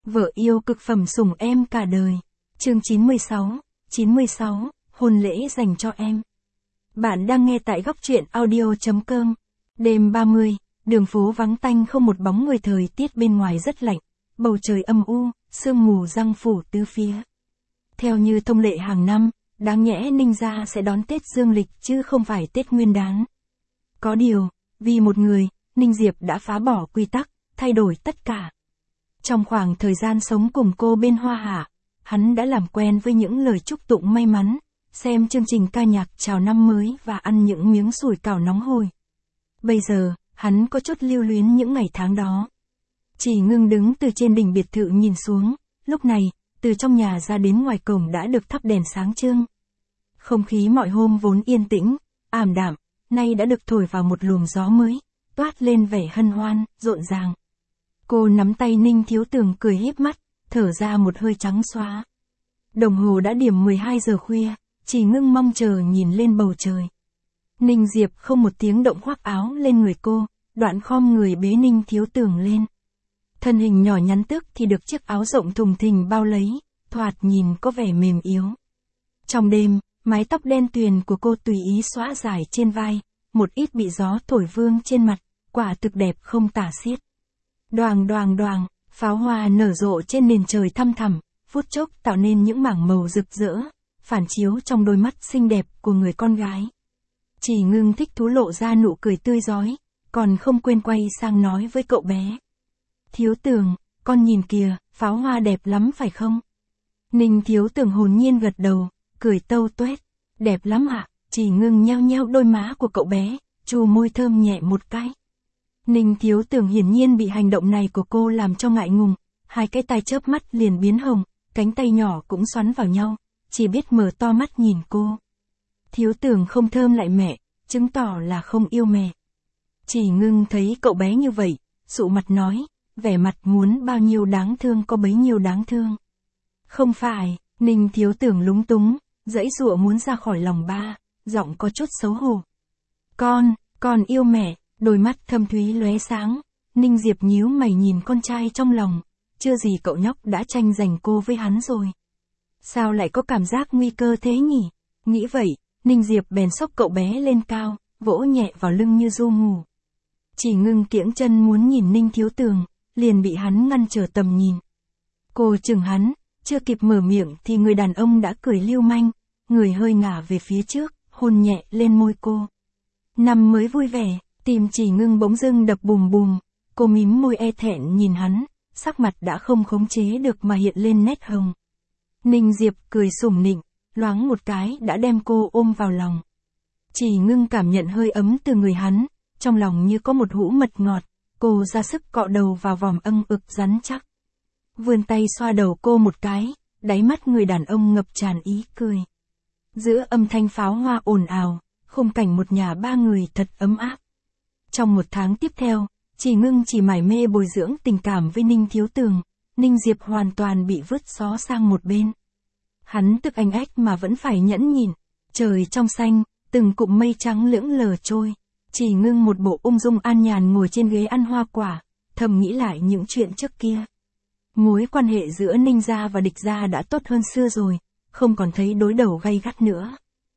Vợ yêu cực phẩm sủng em cả đời. Chương 96, hôn lễ dành cho em. Bạn đang nghe tại góc truyện audio.com. Đêm 30, đường phố vắng tanh không một bóng người, thời tiết bên ngoài rất lạnh, bầu trời âm u, sương mù giăng phủ tứ phía. Theo như thông lệ hàng năm, đáng nhẽ Ninh gia sẽ đón Tết dương lịch chứ không phải Tết Nguyên đán. Có điều, vì một người, Ninh Diệp đã phá bỏ quy tắc, thay đổi tất cả. Trong khoảng thời gian sống cùng cô bên Hoa Hạ, hắn đã làm quen với những lời chúc tụng may mắn, xem chương trình ca nhạc chào năm mới và ăn những miếng sủi cảo nóng hổi. Bây giờ, hắn có chút lưu luyến những ngày tháng đó. Chỉ Ngưng đứng từ trên đỉnh biệt thự nhìn xuống, lúc này, từ trong nhà ra đến ngoài cổng đã được thắp đèn sáng trưng. Không khí mọi hôm vốn yên tĩnh, ảm đạm, nay đã được thổi vào một luồng gió mới, toát lên vẻ hân hoan, rộn ràng. Cô nắm tay Ninh Thiếu Tường cười híp mắt, thở ra một hơi trắng xóa. Đồng hồ đã điểm 12 giờ khuya, Chỉ Ngưng mong chờ nhìn lên bầu trời. Ninh Diệp không một tiếng động khoác áo lên người cô, đoạn khom người bế Ninh Thiếu Tường lên. Thân hình nhỏ nhắn tức thì được chiếc áo rộng thùng thình bao lấy, thoạt nhìn có vẻ mềm yếu. Trong đêm, mái tóc đen tuyền của cô tùy ý xõa dài trên vai, một ít bị gió thổi vương trên mặt, quả thực đẹp không tả xiết. Đoàng đoàng đoàng, pháo hoa nở rộ trên nền trời thăm thẳm, phút chốc tạo nên những mảng màu rực rỡ, phản chiếu trong đôi mắt xinh đẹp của người con gái. Chỉ Ngưng thích thú lộ ra nụ cười tươi rói, còn không quên quay sang nói với cậu bé. Thiếu Tường, con nhìn kìa, pháo hoa đẹp lắm phải không? Ninh Thiếu Tường hồn nhiên gật đầu, cười tâu tuét. Đẹp lắm ạ. Chỉ Ngưng nheo nheo đôi má của cậu bé, chu môi thơm nhẹ một cái. Ninh Thiếu Tường hiển nhiên bị hành động này của cô làm cho ngại ngùng, hai cái tai chớp mắt liền biến hồng, cánh tay nhỏ cũng xoắn vào nhau, chỉ biết mở to mắt nhìn cô. Thiếu Tường không thơm lại mẹ, chứng tỏ là không yêu mẹ. Chỉ Ngưng thấy cậu bé như vậy, sụ mặt nói, vẻ mặt muốn bao nhiêu đáng thương có bấy nhiêu đáng thương. Không phải, Ninh Thiếu Tường lúng túng, giãy giụa muốn ra khỏi lòng ba, giọng có chút xấu hổ. Con yêu mẹ. Đôi mắt thâm thúy lóe sáng, Ninh Diệp nhíu mày nhìn con trai trong lòng, chưa gì cậu nhóc đã tranh giành cô với hắn rồi. Sao lại có cảm giác nguy cơ thế nhỉ? Nghĩ vậy, Ninh Diệp bèn xốc cậu bé lên cao, vỗ nhẹ vào lưng như ru ngủ. Chỉ Ngưng kiễng chân muốn nhìn Ninh Thiếu Tường, liền bị hắn ngăn trở tầm nhìn. Cô chừng hắn, chưa kịp mở miệng thì người đàn ông đã cười lưu manh, người hơi ngả về phía trước, hôn nhẹ lên môi cô. Năm mới vui vẻ. Tim Chỉ Ngưng bỗng dưng đập bùm bùm, cô mím môi e thẹn nhìn hắn, sắc mặt đã không khống chế được mà hiện lên nét hồng. Ninh Diệp cười sủng nịnh, loáng một cái đã đem cô ôm vào lòng. Chỉ Ngưng cảm nhận hơi ấm từ người hắn, trong lòng như có một hũ mật ngọt, cô ra sức cọ đầu vào vòng âng ực rắn chắc. Vươn tay xoa đầu cô một cái, đáy mắt người đàn ông ngập tràn ý cười. Giữa âm thanh pháo hoa ồn ào, khung cảnh một nhà ba người thật ấm áp. Trong một tháng tiếp theo, Chỉ Ngưng chỉ mải mê bồi dưỡng tình cảm với Ninh Thiếu Tường, Ninh Diệp hoàn toàn bị vứt xó sang một bên. Hắn tức anh ách mà vẫn phải nhẫn nhịn, trời trong xanh, từng cụm mây trắng lững lờ trôi, Chỉ Ngưng một bộ ung dung an nhàn ngồi trên ghế ăn hoa quả, thầm nghĩ lại những chuyện trước kia. Mối quan hệ giữa Ninh gia và Địch gia đã tốt hơn xưa rồi, không còn thấy đối đầu gay gắt nữa.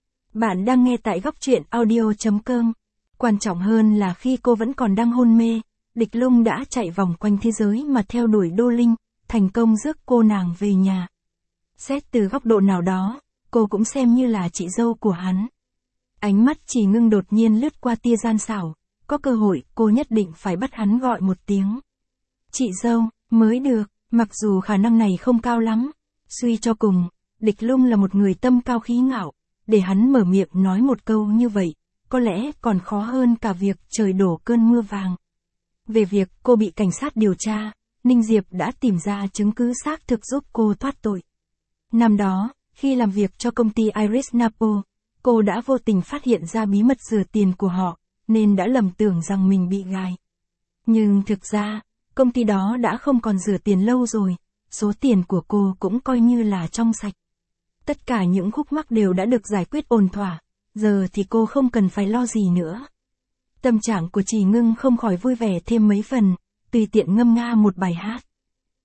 Bạn đang nghe tại góc truyện audio.com. Quan trọng hơn là khi cô vẫn còn đang hôn mê, Địch Lung đã chạy vòng quanh thế giới mà theo đuổi Đô Linh, thành công rước cô nàng về nhà. Xét từ góc độ nào đó, cô cũng xem như là chị dâu của hắn. Ánh mắt Chỉ Ngưng đột nhiên lướt qua tia gian xảo, có cơ hội cô nhất định phải bắt hắn gọi một tiếng. Chị dâu, mới được, mặc dù khả năng này không cao lắm. Suy cho cùng, Địch Lung là một người tâm cao khí ngạo, để hắn mở miệng nói một câu như vậy, có lẽ còn khó hơn cả việc trời đổ cơn mưa vàng. Về việc cô bị cảnh sát điều tra, Ninh Diệp đã tìm ra chứng cứ xác thực giúp cô thoát tội. Năm đó, khi làm việc cho công ty Iris Napo, cô đã vô tình phát hiện ra bí mật rửa tiền của họ, nên đã lầm tưởng rằng mình bị gài. Nhưng thực ra, công ty đó đã không còn rửa tiền lâu rồi, số tiền của cô cũng coi như là trong sạch. Tất cả những khúc mắc đều đã được giải quyết ổn thỏa. Giờ thì cô không cần phải lo gì nữa. Tâm trạng của Chỉ Ngưng không khỏi vui vẻ thêm mấy phần, tùy tiện ngâm nga một bài hát.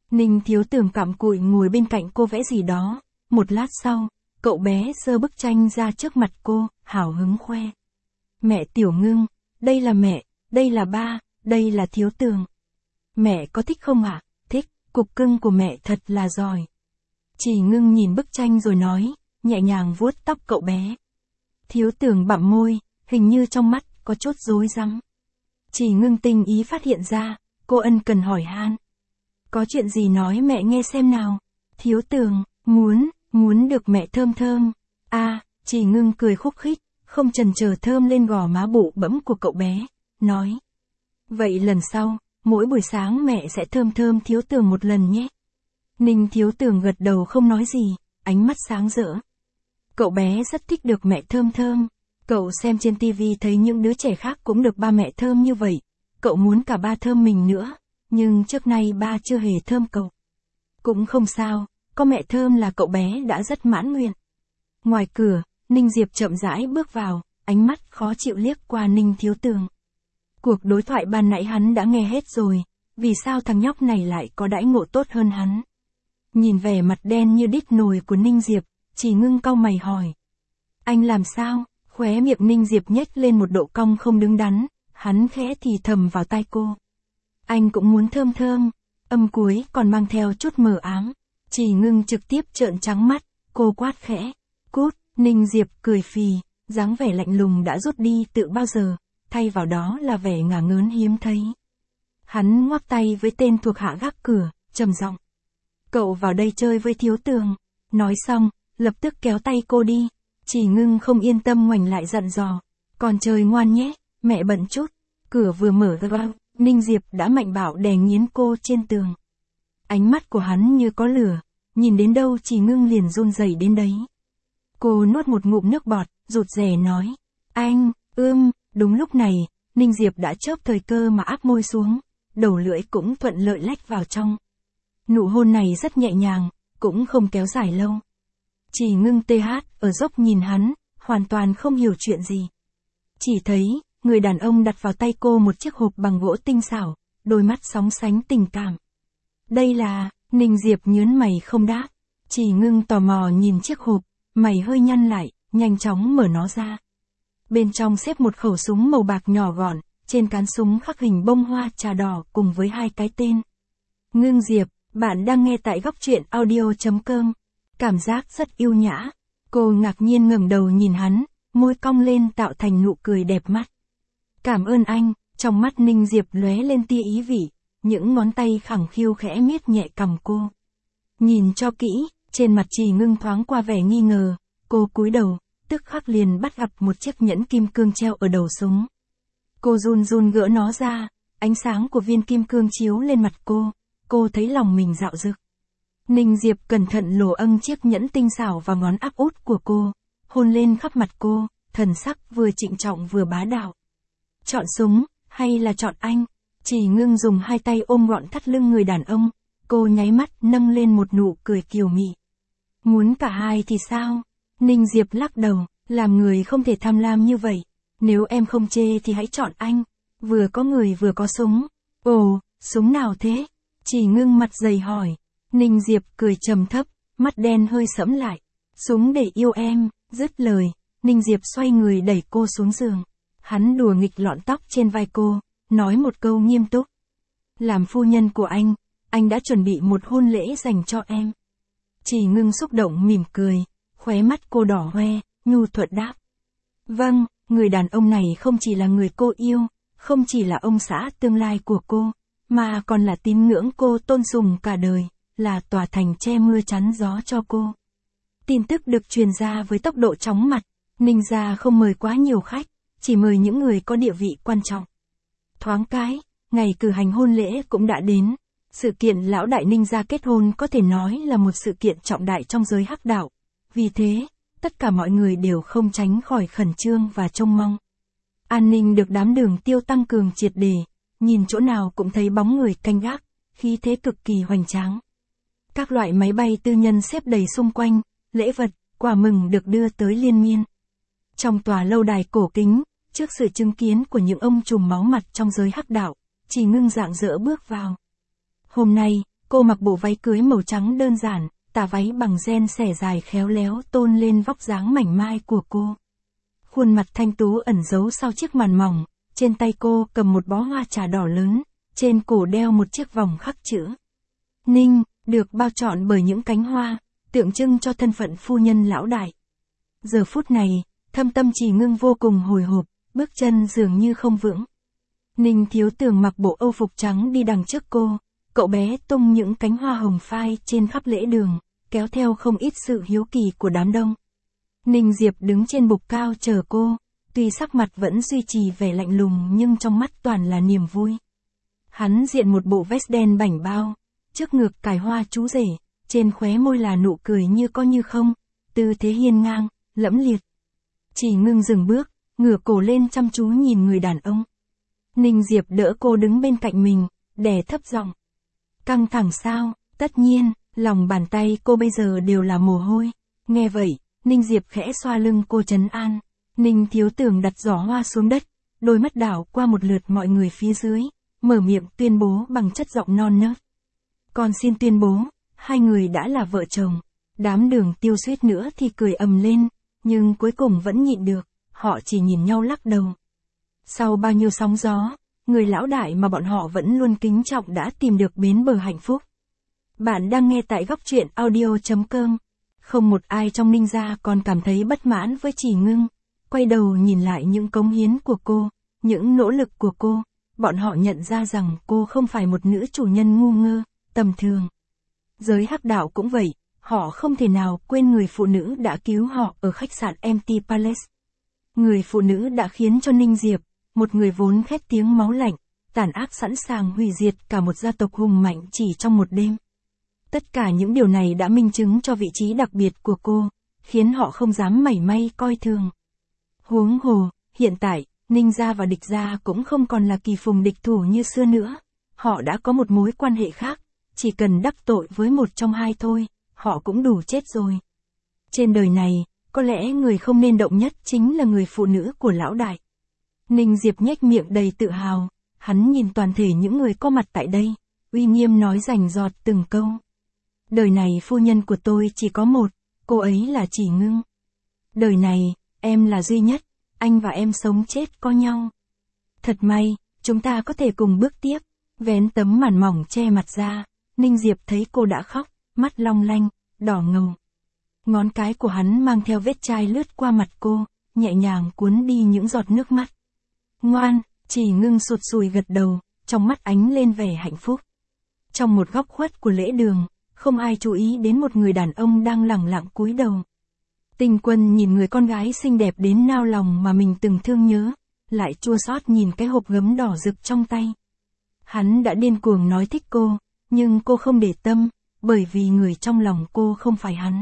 Ninh Thiếu Tường cặm cụi ngồi bên cạnh cô vẽ gì đó, một lát sau, cậu bé giơ bức tranh ra trước mặt cô, hào hứng khoe. Mẹ Tiểu Ngưng, đây là mẹ, đây là ba, đây là Thiếu Tường. Mẹ có thích không ạ? Thích, cục cưng của mẹ thật là giỏi. Chỉ Ngưng nhìn bức tranh rồi nói, nhẹ nhàng vuốt tóc cậu bé. Thiếu Tường bặm môi, hình như trong mắt có chút rối rắm. Chỉ Ngưng tinh ý phát hiện ra, cô ân cần hỏi han. Có chuyện gì nói mẹ nghe xem nào. Thiếu Tường, muốn được mẹ thơm thơm. Chỉ Ngưng cười khúc khích, không chần chờ thơm lên gò má bụ bẫm của cậu bé, nói. Vậy lần sau, mỗi buổi sáng mẹ sẽ thơm thơm Thiếu Tường một lần nhé. Ninh Thiếu Tường gật đầu không nói gì, ánh mắt sáng rỡ. Cậu bé rất thích được mẹ thơm thơm. Cậu xem trên tivi thấy những đứa trẻ khác cũng được ba mẹ thơm như vậy. Cậu muốn cả ba thơm mình nữa, nhưng trước nay ba chưa hề thơm cậu. Cũng không sao, có mẹ thơm là cậu bé đã rất mãn nguyện. Ngoài cửa, Ninh Diệp chậm rãi bước vào, ánh mắt khó chịu liếc qua Ninh Thiếu Tường. Cuộc đối thoại ban nãy hắn đã nghe hết rồi, vì sao thằng nhóc này lại có đãi ngộ tốt hơn hắn? Nhìn vẻ mặt đen như đít nồi của Ninh Diệp, Chỉ Ngưng cau mày hỏi. Anh làm sao? Khóe miệng Ninh Diệp nhếch lên một độ cong không đứng đắn, hắn khẽ thì thầm vào tai cô. Anh cũng muốn thơm thơm, âm cuối còn mang theo chút mờ ám. Chỉ Ngưng trực tiếp trợn trắng mắt, cô quát khẽ. Cút, Ninh Diệp cười phì, dáng vẻ lạnh lùng đã rút đi tự bao giờ, thay vào đó là vẻ ngả ngớn hiếm thấy. Hắn ngoắc tay với tên thuộc hạ gác cửa, trầm giọng. Cậu vào đây chơi với Thiếu Tường. Nói xong, lập tức kéo tay cô đi. Chỉ Ngưng không yên tâm ngoảnh lại dặn dò. Còn chơi ngoan nhé, mẹ bận chút. Cửa vừa mở ra, Ninh Diệp đã mạnh bạo đè nghiến cô trên tường. Ánh mắt của hắn như có lửa, nhìn đến đâu Chỉ Ngưng liền run rẩy đến đấy. Cô nuốt một ngụm nước bọt, rụt rè nói. Anh, đúng lúc này, Ninh Diệp đã chớp thời cơ mà áp môi xuống, đầu lưỡi cũng thuận lợi lách vào trong. Nụ hôn này rất nhẹ nhàng, cũng không kéo dài lâu. Chỉ Ngưng ở dốc nhìn hắn, hoàn toàn không hiểu chuyện gì. Chỉ thấy, người đàn ông đặt vào tay cô một chiếc hộp bằng gỗ tinh xảo, đôi mắt sóng sánh tình cảm. Đây là, Ninh Diệp nhớn mày không đáp. Chỉ Ngưng tò mò nhìn chiếc hộp, mày hơi nhăn lại, nhanh chóng mở nó ra. Bên trong xếp một khẩu súng màu bạc nhỏ gọn, trên cán súng khắc hình bông hoa trà đỏ cùng với 2 cái tên. Ngưng Diệp, bạn đang nghe tại góc truyện audio.com. Cảm giác rất yêu nhã. Cô ngạc nhiên ngẩng đầu nhìn hắn, môi cong lên tạo thành nụ cười đẹp mắt. Cảm ơn anh, trong mắt Ninh Diệp lóe lên tia ý vị, những ngón tay khẳng khiu khẽ miết nhẹ cằm cô. Nhìn cho kỹ, trên mặt Chỉ Ngưng thoáng qua vẻ nghi ngờ, cô cúi đầu, tức khắc liền bắt gặp một chiếc nhẫn kim cương treo ở đầu súng. Cô run run gỡ nó ra, ánh sáng của viên kim cương chiếu lên mặt cô thấy lòng mình dạo dực. Ninh Diệp cẩn thận lồ âng chiếc nhẫn tinh xảo vào ngón áp út của cô, hôn lên khắp mặt cô, thần sắc vừa trịnh trọng vừa bá đạo. Chọn súng, hay là chọn anh? Chỉ Ngưng dùng 2 tay ôm gọn thắt lưng người đàn ông, cô nháy mắt nâng lên một nụ cười kiều mị. Muốn cả hai thì sao? Ninh Diệp lắc đầu, làm người không thể tham lam như vậy. Nếu em không chê thì hãy chọn anh. Vừa có người vừa có súng. Ồ, súng nào thế? Chỉ Ngưng mặt dày hỏi. Ninh Diệp cười trầm thấp, mắt đen hơi sẫm lại. Súng để yêu em. Dứt lời, Ninh Diệp xoay người đẩy cô xuống giường. Hắn đùa nghịch lọn tóc trên vai cô, nói một câu nghiêm túc. Làm phu nhân của anh đã chuẩn bị một hôn lễ dành cho em. Chỉ Ngưng xúc động mỉm cười, khóe mắt cô đỏ hoe, nhu thuận đáp. Vâng, người đàn ông này không chỉ là người cô yêu, không chỉ là ông xã tương lai của cô, mà còn là tín ngưỡng cô tôn sùng cả đời, là tòa thành che mưa chắn gió cho cô. Tin tức được truyền ra với tốc độ chóng mặt, Ninh gia không mời quá nhiều khách, chỉ mời những người có địa vị quan trọng. Thoáng cái, ngày cử hành hôn lễ cũng đã đến. Sự kiện lão đại Ninh gia kết hôn có thể nói là một sự kiện trọng đại trong giới hắc đạo. Vì thế, tất cả mọi người đều không tránh khỏi khẩn trương và trông mong. An ninh được đám Đường Tiêu tăng cường triệt để, nhìn chỗ nào cũng thấy bóng người canh gác, khí thế cực kỳ hoành tráng. Các loại máy bay tư nhân xếp đầy xung quanh, lễ vật, quà mừng được đưa tới liên miên. Trong tòa lâu đài cổ kính, trước sự chứng kiến của những ông trùm máu mặt trong giới hắc đạo, Chỉ Ngưng rạng rỡ bước vào. Hôm nay, Cô mặc bộ váy cưới màu trắng đơn giản, tà váy bằng ren xẻ dài khéo léo tôn lên vóc dáng mảnh mai của cô. Khuôn mặt thanh tú ẩn giấu sau chiếc màn mỏng, trên tay cô cầm một bó hoa trà đỏ lớn, trên cổ đeo một chiếc vòng khắc chữ Ninh, được bao trọn bởi những cánh hoa, tượng trưng cho thân phận phu nhân lão đại. Giờ phút này, thâm tâm Chỉ Ngưng vô cùng hồi hộp, bước chân dường như không vững. Ninh Thiếu Tường mặc bộ âu phục trắng đi đằng trước cô, cậu bé tung những cánh hoa hồng phai trên khắp lễ đường, kéo theo không ít sự hiếu kỳ của đám đông. Ninh Diệp đứng trên bục cao chờ cô, tuy sắc mặt vẫn duy trì vẻ lạnh lùng nhưng trong mắt toàn là niềm vui. Hắn diện một bộ vest đen bảnh bao, trước ngực cài hoa chú rể, trên khóe môi là nụ cười như có như không, tư thế hiên ngang, lẫm liệt. Chỉ Ngưng dừng bước, ngửa cổ lên chăm chú nhìn người đàn ông. Ninh Diệp đỡ cô đứng bên cạnh mình, đè thấp giọng. Căng thẳng sao? Tất nhiên, lòng bàn tay cô bây giờ đều là mồ hôi. Nghe vậy, Ninh Diệp khẽ xoa lưng cô trấn an. Ninh Thiếu Tường đặt giỏ hoa xuống đất, đôi mắt đảo qua một lượt mọi người phía dưới, mở miệng tuyên bố bằng chất giọng non nớt. Con xin tuyên bố, hai người đã là vợ chồng. Đám Đường Tiêu suýt nữa thì cười ầm lên, nhưng cuối cùng vẫn nhịn được, họ chỉ nhìn nhau lắc đầu. Sau bao nhiêu sóng gió, người lão đại mà bọn họ vẫn luôn kính trọng đã tìm được bến bờ hạnh phúc. Bạn đang nghe tại góc truyện audio.com. Không một ai trong Ninh gia còn cảm thấy bất mãn với Chỉ Ngưng. Quay đầu nhìn lại những cống hiến của cô, những nỗ lực của cô, bọn họ nhận ra rằng cô không phải một nữ chủ nhân ngu ngơ, tầm thường. Giới hắc đạo cũng vậy, họ không thể nào quên người phụ nữ đã cứu họ ở khách sạn Empty Palace. Người phụ nữ đã khiến cho Ninh Diệp, một người vốn khét tiếng máu lạnh, tàn ác sẵn sàng hủy diệt cả một gia tộc hùng mạnh chỉ trong một đêm. Tất cả những điều này đã minh chứng cho vị trí đặc biệt của cô, khiến họ không dám mảy may coi thường. Huống hồ, hiện tại, Ninh gia và Địch gia cũng không còn là kỳ phùng địch thủ như xưa nữa. Họ đã có một mối quan hệ khác, chỉ cần đắc tội với một trong hai thôi, họ cũng đủ chết rồi. Trên đời này, có lẽ người không nên động nhất chính là người phụ nữ của lão đại. Ninh Diệp nhếch miệng đầy tự hào, hắn nhìn toàn thể những người có mặt tại đây, uy nghiêm nói rành rọt từng câu. Đời này phu nhân của tôi chỉ có một, cô ấy là Chỉ Ngưng. Đời này, em là duy nhất, anh và em sống chết có nhau. Thật may, chúng ta có thể cùng bước tiếp. Vén tấm màn mỏng che mặt ra, Ninh Diệp thấy cô đã khóc, mắt long lanh, đỏ ngầu. Ngón cái của hắn mang theo vết chai lướt qua mặt cô, nhẹ nhàng cuốn đi những giọt nước mắt. Ngoan, Chỉ Ngưng sụt sùi gật đầu, trong mắt ánh lên vẻ hạnh phúc. Trong một góc khuất của lễ đường, không ai chú ý đến một người đàn ông đang lẳng lặng cúi đầu. Tinh Quân nhìn người con gái xinh đẹp đến nao lòng mà mình từng thương nhớ, lại chua xót nhìn cái hộp gấm đỏ rực trong tay. Hắn đã điên cuồng nói thích cô, nhưng cô không để tâm, bởi vì người trong lòng cô không phải hắn.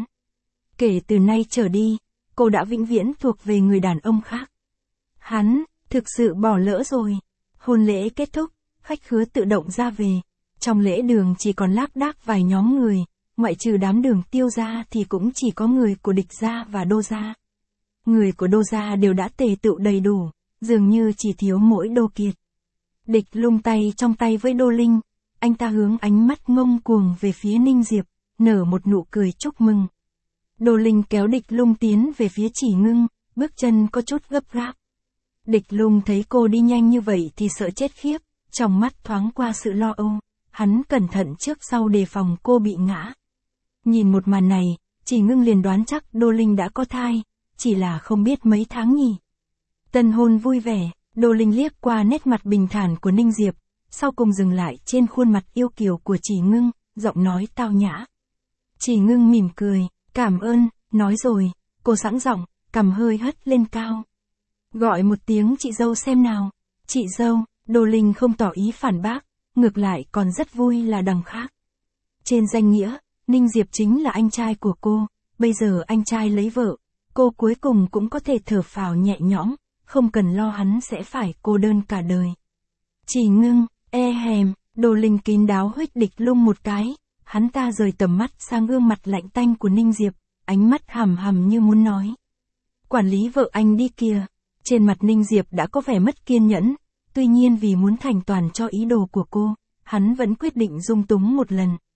Kể từ nay trở đi, cô đã vĩnh viễn thuộc về người đàn ông khác. Hắn, thực sự bỏ lỡ rồi. Hôn lễ kết thúc, khách khứa tự động ra về. Trong lễ đường chỉ còn lác đác vài nhóm người, ngoại trừ đám Đường Tiêu gia thì cũng chỉ có người của Địch gia và Đô gia. Người của Đô gia đều đã tề tựu đầy đủ, dường như chỉ thiếu mỗi Đô Kiệt. Địch Lung tay trong tay với Đô Linh, anh ta hướng ánh mắt ngông cuồng về phía Ninh Diệp, nở một nụ cười chúc mừng. Đô Linh kéo Địch Lung tiến về phía Chỉ Ngưng, bước chân có chút gấp gáp. Địch Lung thấy cô đi nhanh như vậy thì sợ chết khiếp, trong mắt thoáng qua sự lo âu, hắn cẩn thận trước sau đề phòng cô bị ngã. Nhìn một màn này, Chỉ Ngưng liền đoán chắc Đô Linh đã có thai, chỉ là không biết mấy tháng nhỉ. Tân hôn vui vẻ, Đô Linh liếc qua nét mặt bình thản của Ninh Diệp, sau cùng dừng lại trên khuôn mặt yêu kiều của Chỉ Ngưng, giọng nói tao nhã. Chỉ Ngưng mỉm cười, cảm ơn, nói rồi, cô sẵn giọng, cằm hơi hất lên cao. Gọi một tiếng chị dâu xem nào. Chị dâu, Đô Linh không tỏ ý phản bác, ngược lại còn rất vui là đằng khác. Trên danh nghĩa, Ninh Diệp chính là anh trai của cô, bây giờ anh trai lấy vợ, cô cuối cùng cũng có thể thở phào nhẹ nhõm, không cần lo hắn sẽ phải cô đơn cả đời. Chỉ Ngưng, hèm, Đô Linh kín đáo huých Địch Lung một cái, hắn ta rời tầm mắt sang gương mặt lạnh tanh của Ninh Diệp, ánh mắt hằm hằm như muốn nói. Quản lý vợ anh đi kìa. Trên mặt Ninh Diệp đã có vẻ mất kiên nhẫn, tuy nhiên vì muốn thành toàn cho ý đồ của cô, hắn vẫn quyết định dung túng một lần.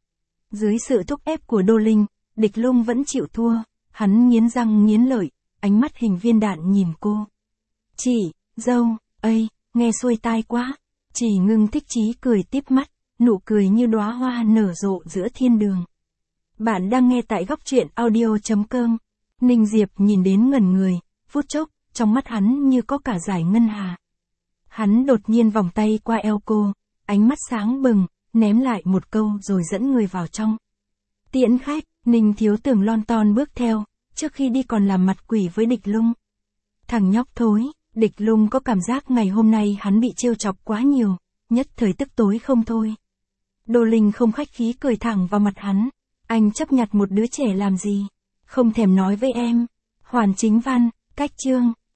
Dưới sự thúc ép của Đô Linh, Địch Lung vẫn chịu thua, hắn nghiến răng nghiến lợi, ánh mắt hình viên đạn nhìn cô. Chị, dâu, ây, nghe xuôi tai quá. Chỉ Ngưng thích chí cười tiếp mắt, nụ cười như đóa hoa nở rộ giữa thiên đường. Bạn đang nghe tại góc truyện audio.com. Ninh Diệp nhìn đến ngẩn người, phút chốc, trong mắt hắn như có cả dải ngân hà. Hắn đột nhiên vòng tay qua eo cô, ánh mắt sáng bừng, ném lại một câu rồi dẫn người vào trong. Tiễn khách, Ninh Thiếu Tưởng lon ton bước theo, trước khi đi còn làm mặt quỷ với Địch Lung. Thằng nhóc thối, Địch Lung có cảm giác ngày hôm nay hắn bị trêu chọc quá nhiều, nhất thời tức tối không thôi. Đô Linh không khách khí cười thẳng vào mặt hắn, anh chấp nhặt một đứa trẻ làm gì, không thèm nói với em. Hoàn Chính Văn, cách chương.